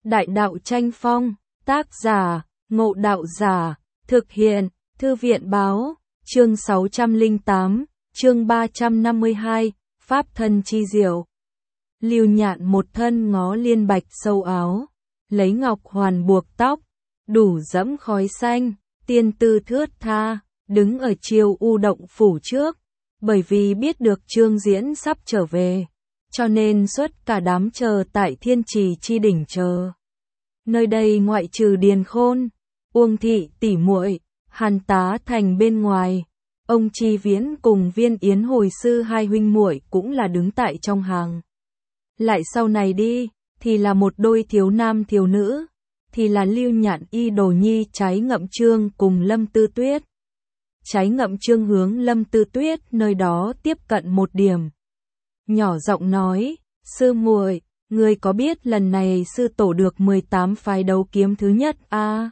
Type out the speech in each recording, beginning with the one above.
Đại đạo tranh phong, tác giả, Ngộ Đạo Giả, thực hiện, Thư viện báo, chương 608, chương 352, Pháp thân chi diệu. Lưu Nhạn một thân ngó liên bạch sâu áo, lấy ngọc hoàn buộc tóc, đủ dẫm khói xanh, tiên tư thướt tha, đứng ở Chiêu U động phủ trước, bởi vì biết được Trương Diễn sắp trở về, cho nên xuất cả đám chờ tại Thiên Trì chi đỉnh chờ. Nơi đây ngoại trừ Điền Khôn, Uông thị tỷ muội, Hàn Tá Thành bên ngoài, ông Chi Viễn cùng Viên Yến hồi sư hai huynh muội cũng là đứng tại trong hàng. Lại sau này đi, thì là một đôi thiếu nam thiếu nữ, thì là Lưu Nhạn y đồ nhi Trái Ngậm Trương cùng Lâm Tư Tuyết. Trái Ngậm Trương hướng Lâm Tư Tuyết nơi đó tiếp cận một điểm. Nhỏ giọng nói, sư muội, ngươi có biết lần này sư tổ được 18 phái đấu kiếm thứ nhất a?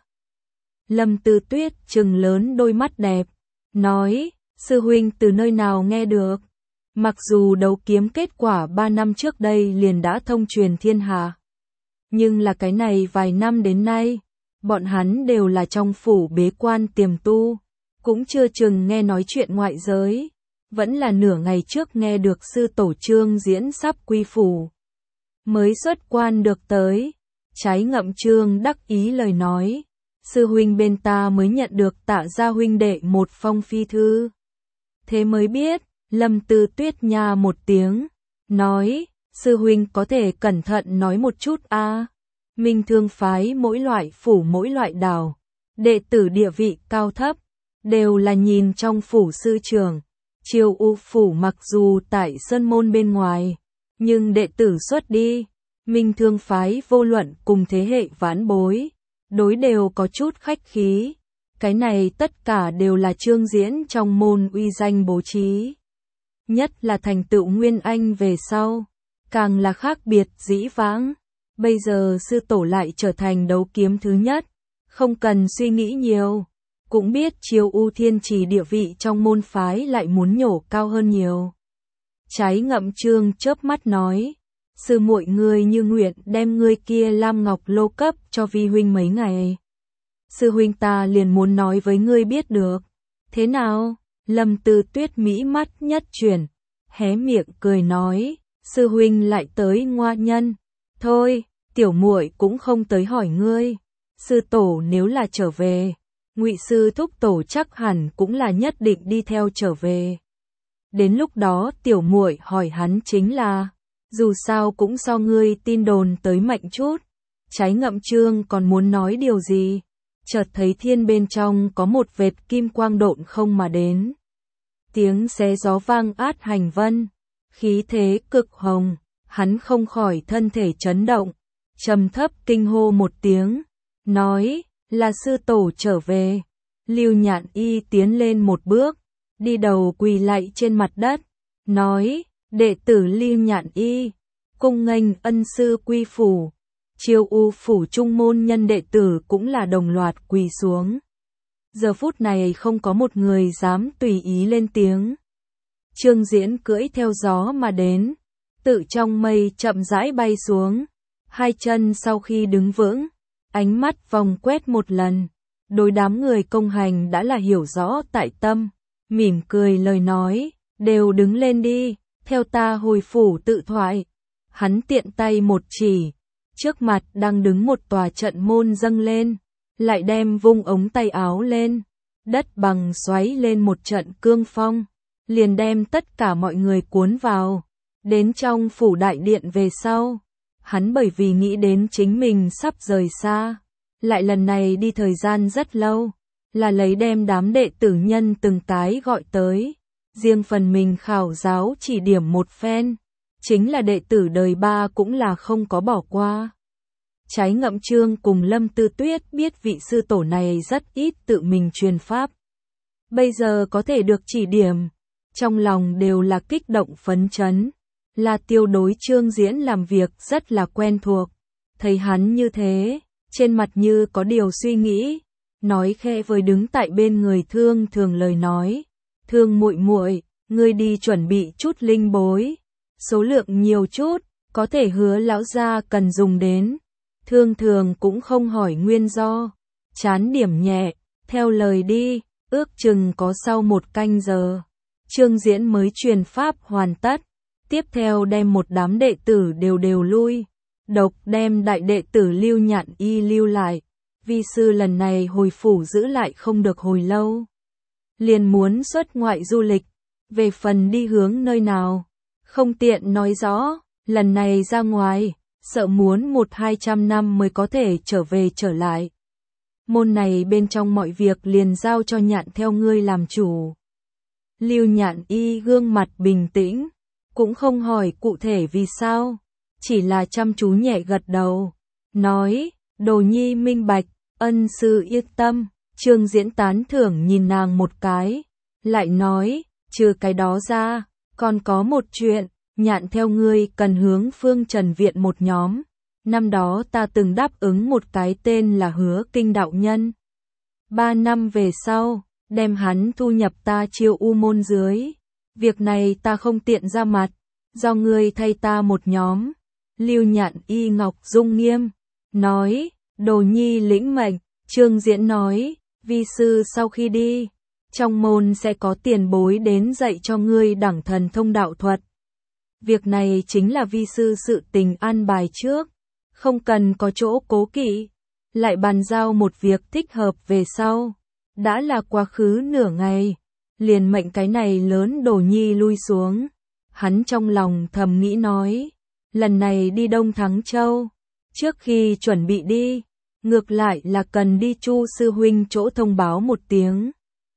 Lâm Tư Tuyết trừng lớn đôi mắt đẹp, nói, sư huynh từ nơi nào nghe được? Mặc dù đấu kiếm kết quả 3 năm trước đây liền đã thông truyền thiên hạ, nhưng là cái này vài năm đến nay, bọn hắn đều là trong phủ bế quan tiềm tu, cũng chưa chừng nghe nói chuyện ngoại giới, vẫn là nửa ngày trước nghe được sư tổ Trương Diễn sắp quy phủ, mới xuất quan được tới. Trái Ngậm Trương đắc ý lời nói, sư huynh bên ta mới nhận được Tạ gia huynh đệ một phong phi thư. Thế mới biết, Lâm Tư Tuyết nha một tiếng, nói, sư huynh có thể cẩn thận nói một chút a. Minh Thương phái mỗi loại phủ mỗi loại đảo, đệ tử địa vị cao thấp, đều là nhìn trong phủ sư trưởng. Chiêu U phủ mặc dù tại sơn môn bên ngoài, nhưng đệ tử xuất đi, Minh Thương phái vô luận cùng thế hệ vãn bối, đối đều có chút khách khí. Cái này tất cả đều là Trương Diễn trong môn uy danh bố trí. Nhất là thành tựu Nguyên Anh về sau, càng là khác biệt dĩ vãng. Bây giờ sư tổ lại trở thành đấu kiếm thứ nhất, không cần suy nghĩ nhiều, cũng biết Chiêu U Thiên Trì địa vị trong môn phái lại muốn nhổ cao hơn nhiều. Trái Ngậm Trương chớp mắt nói, sư muội ngươi như nguyện đem ngươi kia lam ngọc lô cấp cho vi huynh mấy ngày. Sư huynh ta liền muốn nói với ngươi biết được. Thế nào? Lâm Tư Tuyết mỹ mắt nhất chuyển, hé miệng cười nói, sư huynh lại tới ngoa nhân. Thôi, tiểu muội cũng không tới hỏi ngươi. Sư tổ nếu là trở về, Ngụy sư thúc tổ chắc hẳn cũng là nhất định đi theo trở về. Đến lúc đó tiểu muội hỏi hắn chính là, dù sao cũng so ngươi tin đồn tới mạnh chút. Trái Ngậm Trương còn muốn nói điều gì, chợt thấy thiên bên trong có một vệt kim quang độn không mà đến. Tiếng xé gió vang át hành vân, khí thế cực hồng, hắn không khỏi thân thể chấn động, trầm thấp kinh hô một tiếng, nói, là sư tổ trở về. Lưu Nhạn y tiến lên một bước, đi đầu quỳ lạy trên mặt đất, nói, đệ tử Lưu Nhạn y, cung nghênh ân sư quy phủ. Chiêu U phủ trung môn nhân đệ tử cũng là đồng loạt quỳ xuống. Giờ phút này không có một người dám tùy ý lên tiếng. Trương Diễn cưỡi theo gió mà đến, tự trong mây chậm rãi bay xuống, hai chân sau khi đứng vững, ánh mắt vòng quét một lần, đối đám người công hành đã là hiểu rõ tại tâm, mỉm cười lời nói, đều đứng lên đi, theo ta hồi phủ tự thoại. Hắn tiện tay một chỉ, trước mặt đang đứng một tòa trận môn dâng lên, lại đem vung ống tay áo lên, đất bằng xoáy lên một trận cương phong, liền đem tất cả mọi người cuốn vào. Đến trong phủ đại điện về sau, hắn bởi vì nghĩ đến chính mình sắp rời xa, lại lần này đi thời gian rất lâu, là lấy đem đám đệ tử nhân từng cái gọi tới, riêng phần mình khảo giáo chỉ điểm một phen, chính là đệ tử đời ba cũng là không có bỏ qua. Trái Ngậm Trương cùng Lâm Tư Tuyết biết vị sư tổ này rất ít tự mình truyền pháp, bây giờ có thể được chỉ điểm, trong lòng đều là kích động phấn chấn. La Tiêu đối Trương Diễn làm việc rất là quen thuộc, thấy hắn như thế, trên mặt như có điều suy nghĩ, nói khẽ với đứng tại bên người Thương Thường lời nói, Thương muội muội, ngươi đi chuẩn bị chút linh bối, số lượng nhiều chút, có thể hứa lão gia cần dùng đến. Thương thường cũng không hỏi nguyên do, chán điểm nhẹ, theo lời đi, ước chừng có sau 1 canh giờ. Trương Diễn mới truyền pháp hoàn tất, tiếp theo đem một đám đệ tử đều lui, độc đem đại đệ tử Lưu Nhạn Y lưu lại. Vi sư lần này hồi phủ giữ lại không được hồi lâu, liền muốn xuất ngoại du lịch, về phần đi hướng nơi nào, không tiện nói rõ, lần này ra ngoài, sợ muốn 100-200 năm mới có thể trở lại. Môn này bên trong mọi việc liền giao cho Nhạn theo ngươi làm chủ. Lưu Nhạn Y gương mặt bình tĩnh, cũng không hỏi cụ thể vì sao, chỉ là chăm chú nhẹ gật đầu, nói, đồ nhi minh bạch, ân sư yên tâm. Trương Diễn tán thưởng nhìn nàng một cái, lại nói, trừ cái đó ra, còn có một chuyện, Nhạn theo ngươi cần hướng Phương Trần Viện một nhóm. Năm đó ta từng đáp ứng một cái tên là Hứa Kinh đạo nhân. 3 năm về sau, đem hắn thu nhập ta Chiêu U môn dưới. Việc này ta không tiện ra mặt, do ngươi thay ta một nhóm. Lưu Nhạn Y ngọc dung nghiêm, nói, đồ nhi lĩnh mệnh. Trương Diễn nói, vi sư sau khi đi, trong môn sẽ có tiền bối đến dạy cho ngươi đẳng thần thông đạo thuật. Việc này chính là vi sư sự tình an bài trước, không cần có chỗ cố kỵ, lại bàn giao một việc thích hợp về sau. Đã là quá khứ nửa ngày, liền mệnh cái này lớn đồ nhi lui xuống. Hắn trong lòng thầm nghĩ nói, lần này đi Đông Thắng Châu, trước khi chuẩn bị đi, ngược lại là cần đi Chu sư huynh chỗ thông báo một tiếng.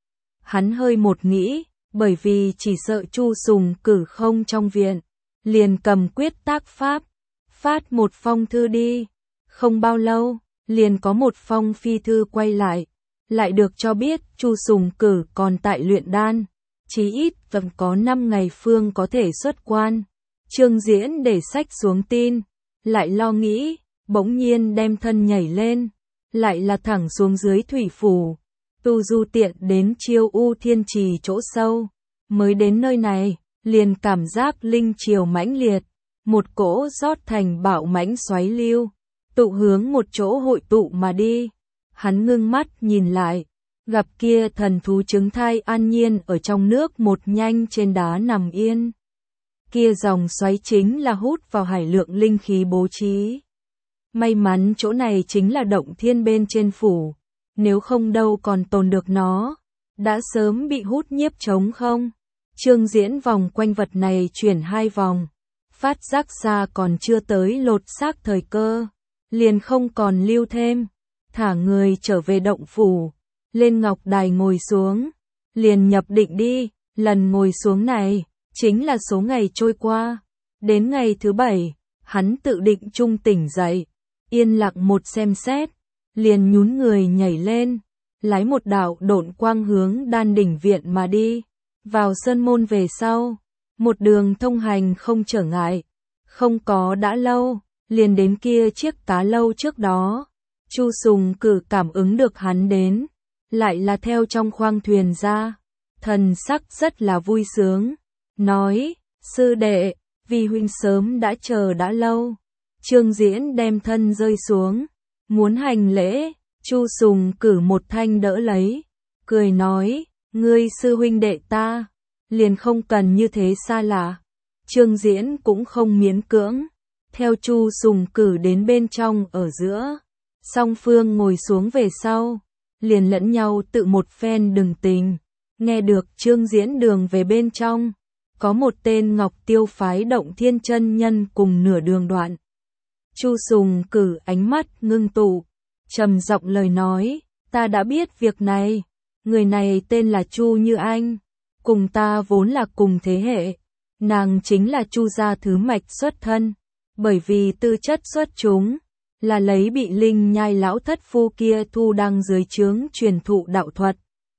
Hắn hơi một nghĩ, bởi vì chỉ sợ Chu Sùng cử không trong viện, liền cầm quyết tác pháp, phát một phong thư đi. Không bao lâu, liền có một phong phi thư quay lại được cho biết Chu Sùng cử còn tại luyện đan, chí ít vẫn có 5 ngày phương có thể xuất quan. Trương Diễn để sách xuống tin, lại lo nghĩ, bỗng nhiên đem thân nhảy lên, lại là thẳng xuống dưới thủy phủ, tu du tiện đến Chiêu U Thiên Trì chỗ sâu. Mới đến nơi này, liền cảm giác linh triều mãnh liệt, một cỗ rót thành bạo mãnh xoáy lưu, tụ hướng một chỗ hội tụ mà đi. Hắn ngưng mắt nhìn lại, gặp kia thần thú trứng thai an nhiên ở trong nước một nhanh trên đá nằm yên. Kia dòng xoáy chính là hút vào hải lượng linh khí bố trí. May mắn chỗ này chính là động thiên bên trên phủ, nếu không đâu còn tồn được nó, đã sớm bị hút nhiếp trống không. Trương Diễn vòng quanh vật này chuyển 2 vòng, phát giác ra còn chưa tới lột xác thời cơ, liền không còn lưu thêm, thả người trở về động phủ, lên ngọc đài ngồi xuống, liền nhập định đi. Lần ngồi xuống này, chính là số ngày trôi qua, đến ngày thứ 7, hắn tự định trung tỉnh dậy, yên lặng một xem xét, liền nhún người nhảy lên, lái một đạo độn quang hướng Đan Đỉnh Viện mà đi. Vào sơn môn về sau, một đường thông hành không trở ngại, không có đã lâu, liền đến kia chiếc cá lâu trước đó. Chu Sùng cử cảm ứng được hắn đến, lại là theo trong khoang thuyền ra, thần sắc rất là vui sướng, nói, sư đệ, vi huynh sớm đã chờ đã lâu. Trương Diễn đem thân rơi xuống, muốn hành lễ, Chu Sùng cử một thanh đỡ lấy, cười nói, ngươi sư huynh đệ ta, liền không cần như thế xa lạ. Trương Diễn cũng không miễn cưỡng, theo Chu Sùng cử đến bên trong ở giữa, song phương ngồi xuống về sau, liền lẫn nhau tự một phen đừng tình. Nghe được Trương Diễn đường về bên trong, có một tên Ngọc Tiêu phái Động Thiên chân nhân cùng nửa đường đoạn. Chu Sùng cử ánh mắt ngưng tụ, trầm giọng lời nói, ta đã biết việc này, người này tên là Chu Như Anh, cùng ta vốn là cùng thế hệ, nàng chính là Chu gia thứ mạch xuất thân, bởi vì tư chất xuất chúng, là lấy bị Linh Nhai lão thất phu kia thu đăng dưới trướng truyền thụ đạo thuật.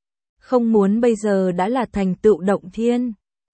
Không muốn bây giờ đã là thành tựu Động Thiên.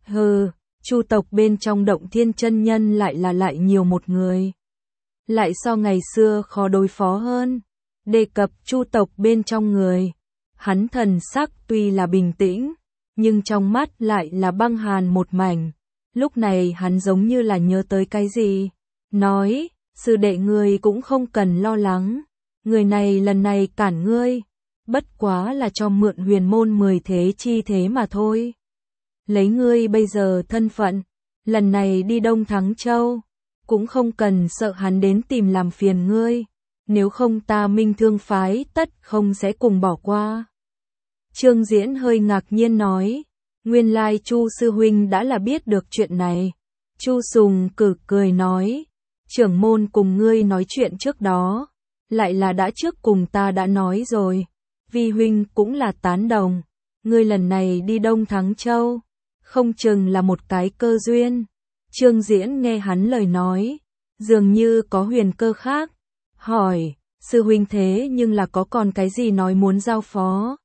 Chu tộc bên trong Động Thiên chân nhân lại nhiều một người. Lại so ngày xưa khó đối phó hơn. Đề cập Chu tộc bên trong người, hắn thần sắc tuy là bình tĩnh, nhưng trong mắt lại là băng hàn một mảnh. Lúc này hắn giống như là nhớ tới cái gì, nói, sư đệ ngươi cũng không cần lo lắng, người này lần này cản ngươi, bất quá là cho mượn huyền môn 10 thế chi thế mà thôi. Lấy ngươi bây giờ thân phận, lần này đi Đông Thắng Châu, cũng không cần sợ hắn đến tìm làm phiền ngươi, nếu không ta Minh Thương phái tất không sẽ cùng bỏ qua. Trương Diễn hơi ngạc nhiên nói, nguyên lai Chu sư huynh đã là biết được chuyện này. Chu Sùng Cử cười nói, trưởng môn cùng ngươi nói chuyện trước đó, lại là đã trước cùng ta đã nói rồi, vi huynh cũng là tán đồng, ngươi lần này đi Đông Thắng Châu, không chừng là một cái cơ duyên. Trương Diễn nghe hắn lời nói, dường như có huyền cơ khác, hỏi, sư huynh thế nhưng là có còn cái gì nói muốn giao phó?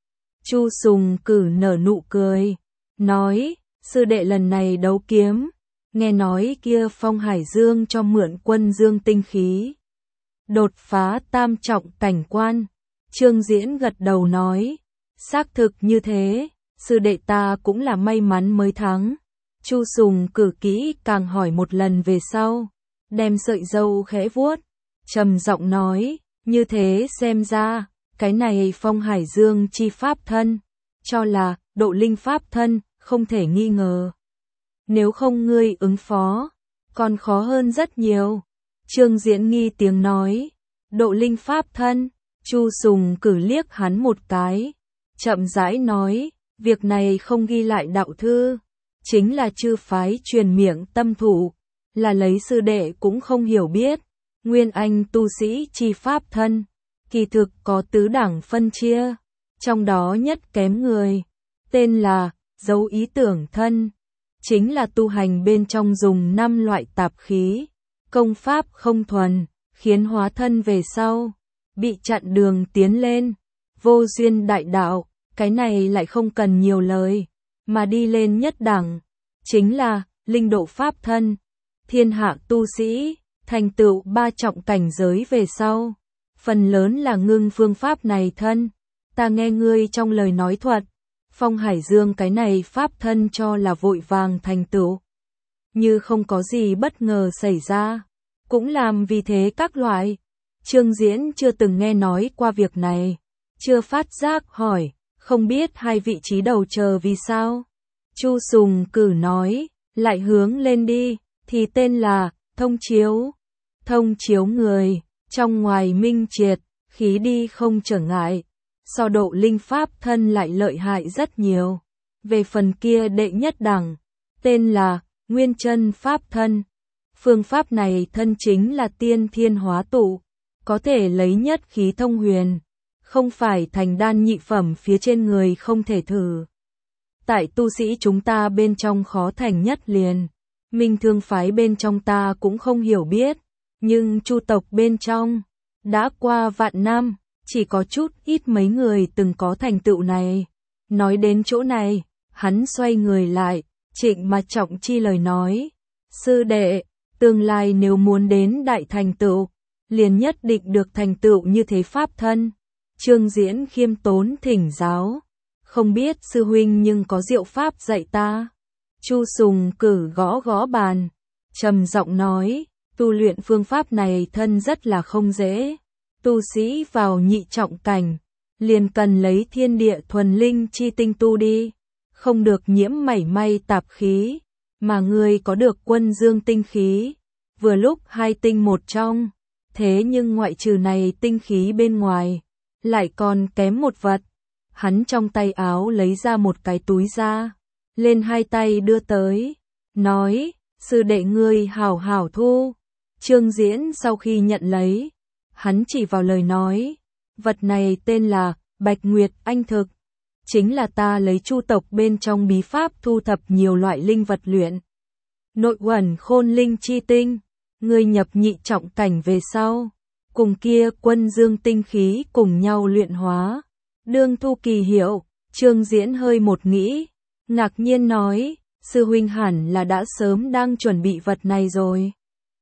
Chu Sùng Cử nở nụ cười, nói, sư đệ lần này đấu kiếm, nghe nói kia Phong Hải Dương cho mượn quân dương tinh khí, đột phá tam trọng cảnh quan. Trương Diễn gật đầu nói, xác thực như thế, sư đệ ta cũng là may mắn mới thắng. Chu Sùng Cử kỹ càng hỏi một lần về sau, đem sợi râu khẽ vuốt, trầm giọng nói, như thế xem ra, cái này Phong Hải Dương chi pháp thân, cho là độ linh pháp thân, không thể nghi ngờ. Nếu không ngươi ứng phó, còn khó hơn rất nhiều. Trương Diễn nghi tiếng nói, độ linh pháp thân. Chu Sùng Cử liếc hắn một cái, chậm rãi nói, việc này không ghi lại đạo thư, chính là chư phái truyền miệng tâm thủ, là lấy sư đệ cũng không hiểu biết. Nguyên anh tu sĩ chi pháp thân, kỳ thực có tứ đẳng phân chia, trong đó nhất kém người, tên là dấu ý tưởng thân, chính là tu hành bên trong dùng 5 loại tạp khí, công pháp không thuần, khiến hóa thân về sau, bị chặn đường tiến lên, vô duyên đại đạo, cái này lại không cần nhiều lời, mà đi lên nhất đẳng, chính là linh độ pháp thân, thiên hạ tu sĩ, thành tựu 3 trọng cảnh giới về sau, phần lớn là ngưng phương pháp này thân. Ta nghe ngươi trong lời nói thuật, Phong Hải Dương cái này pháp thân cho là vội vàng thành tựu, như không có gì bất ngờ xảy ra, cũng làm vì thế các loại. Trương Diễn chưa từng nghe nói qua việc này, chưa phát giác hỏi, không biết hai vị trí đầu chờ vì sao? Chu Sùng Cử nói, lại hướng lên đi, thì tên là thông chiếu. Thông chiếu người, trong ngoài minh triệt, khí đi không trở ngại, so độ linh pháp thân lại lợi hại rất nhiều. Về phần kia đệ nhất đẳng, tên là Nguyên Chân pháp thân. Phương pháp này thân chính là tiên thiên hóa tụ, có thể lấy nhất khí thông huyền, không phải thành đan nhị phẩm phía trên người không thể thử. Tại tu sĩ chúng ta bên trong khó thành nhất liền, Minh Thương phái bên trong ta cũng không hiểu biết, nhưng Chu tộc bên trong, đã qua vạn năm, chỉ có chút ít mấy người từng có thành tựu này. Nói đến chỗ này, hắn xoay người lại, trịnh mà trọng chi lời nói, sư đệ, tương lai nếu muốn đến đại thành tựu, liền nhất định được thành tựu như thế pháp thân. Trương Diễn khiêm tốn thỉnh giáo, không biết sư huynh nhưng có diệu pháp dạy ta. Chu Sùng Cử gõ gõ bàn, trầm giọng nói, tu luyện phương pháp này thân rất là không dễ. Tu sĩ vào nhị trọng cảnh, liền cần lấy thiên địa thuần linh chi tinh tu đi, không được nhiễm mảy may tạp khí, mà ngươi có được quân dương tinh khí, vừa lúc hai tinh một trong, thế nhưng ngoại trừ này tinh khí bên ngoài, lại còn kém một vật. Hắn trong tay áo lấy ra một cái túi ra, lên hai tay đưa tới, nói, sư đệ ngươi hảo hảo thu. Trương Diễn sau khi nhận lấy, hắn chỉ vào lời nói, vật này tên là Bạch Nguyệt Anh Thực, chính là ta lấy Chu tộc bên trong bí pháp thu thập nhiều loại linh vật luyện. Nội uẩn khôn linh chi tinh, ngươi nhập nhị trọng cảnh về sau, cùng kia quân dương tinh khí cùng nhau luyện hóa, đương thu kỳ hiệu. Trương Diễn hơi một nghĩ, ngạc nhiên nói, sư huynh hẳn là đã sớm đang chuẩn bị vật này rồi.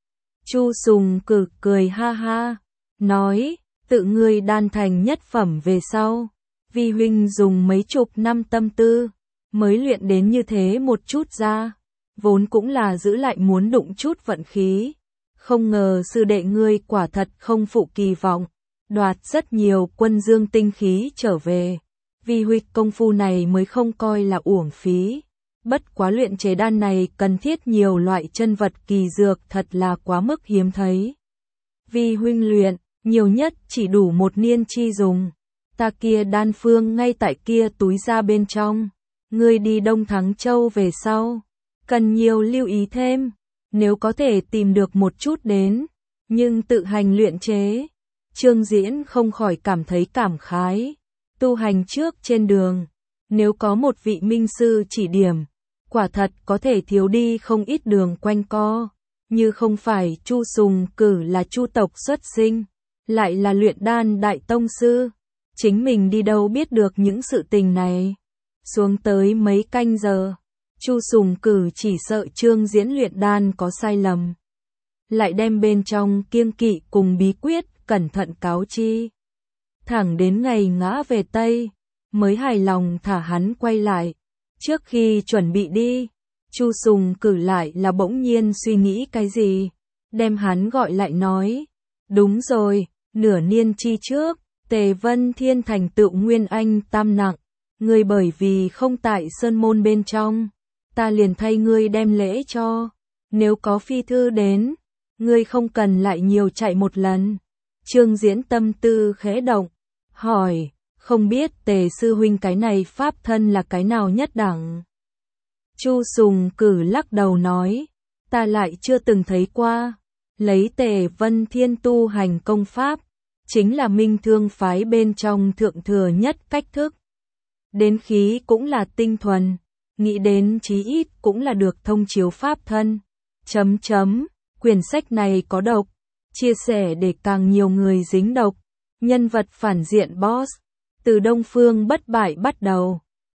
Chu Sùng Cử cười ha ha, nói, tự ngươi đan thành nhất phẩm về sau, vi huynh dùng mấy chục năm tâm tư, mới luyện đến như thế một chút ra, vốn cũng là giữ lại muốn đụng chút vận khí, Không ngờ sư đệ ngươi quả thật không phụ kỳ vọng, đoạt rất nhiều quân dương tinh khí trở về. Vì huyết công phu này mới không coi là uổng phí. Bất quá luyện chế đan này cần thiết nhiều loại chân vật kỳ dược thật là quá mức hiếm thấy. Vì huynh luyện, nhiều nhất chỉ đủ một niên chi dùng. Ta kia đan phương ngay tại kia túi ra bên trong. Ngươi đi Đông Thắng Châu về sau. Cần nhiều lưu ý thêm. Nếu có thể tìm được một chút đến. Nhưng tự hành luyện chế. Trương Diễn không khỏi cảm thấy cảm khái. Tu hành trước trên đường. Nếu có một vị minh sư chỉ điểm. Quả thật có thể thiếu đi không ít đường quanh co. Như không phải Chu Sùng Cử là Chu tộc xuất sinh. Lại là luyện đan đại tông sư. Chính mình đi đâu biết được những sự tình này. Xuống tới mấy canh giờ. Chu Sùng Cử chỉ sợ Trương Diễn luyện đan có sai lầm. Lại đem bên trong kiêng kỵ cùng bí quyết cẩn thận cáo chi. Thẳng đến ngày ngã về Tây. Mới hài lòng thả hắn quay lại. Trước khi chuẩn bị đi. Chu Sùng Cử lại là bỗng nhiên suy nghĩ cái gì. Đem hắn gọi lại nói. Đúng rồi, nửa niên chi trước. Tề Vân Thiên thành tựu Nguyên Anh tam nặng. Ngươi bởi vì không tại sơn môn bên trong. Ta liền thay ngươi đem lễ cho. Nếu có phi thư đến. Ngươi không cần lại nhiều chạy một lần. Trương Diễn tâm tư khẽ động. Hỏi, không biết Tề sư huynh cái này pháp thân là cái nào nhất đẳng? Chu Sùng Cử lắc đầu nói. Ta lại chưa từng thấy qua. Lấy Tề Vân Thiên tu hành công pháp. Chính là minh thương phái bên trong thượng thừa nhất cách thức. Đến khí cũng là tinh thuần. Nghĩ đến chí ít cũng là được thông chiếu pháp thân. Quyển sách này có độc. Chia sẻ để càng nhiều người dính độc. Nhân vật phản diện boss. Từ Đông Phương bất bại bắt đầu.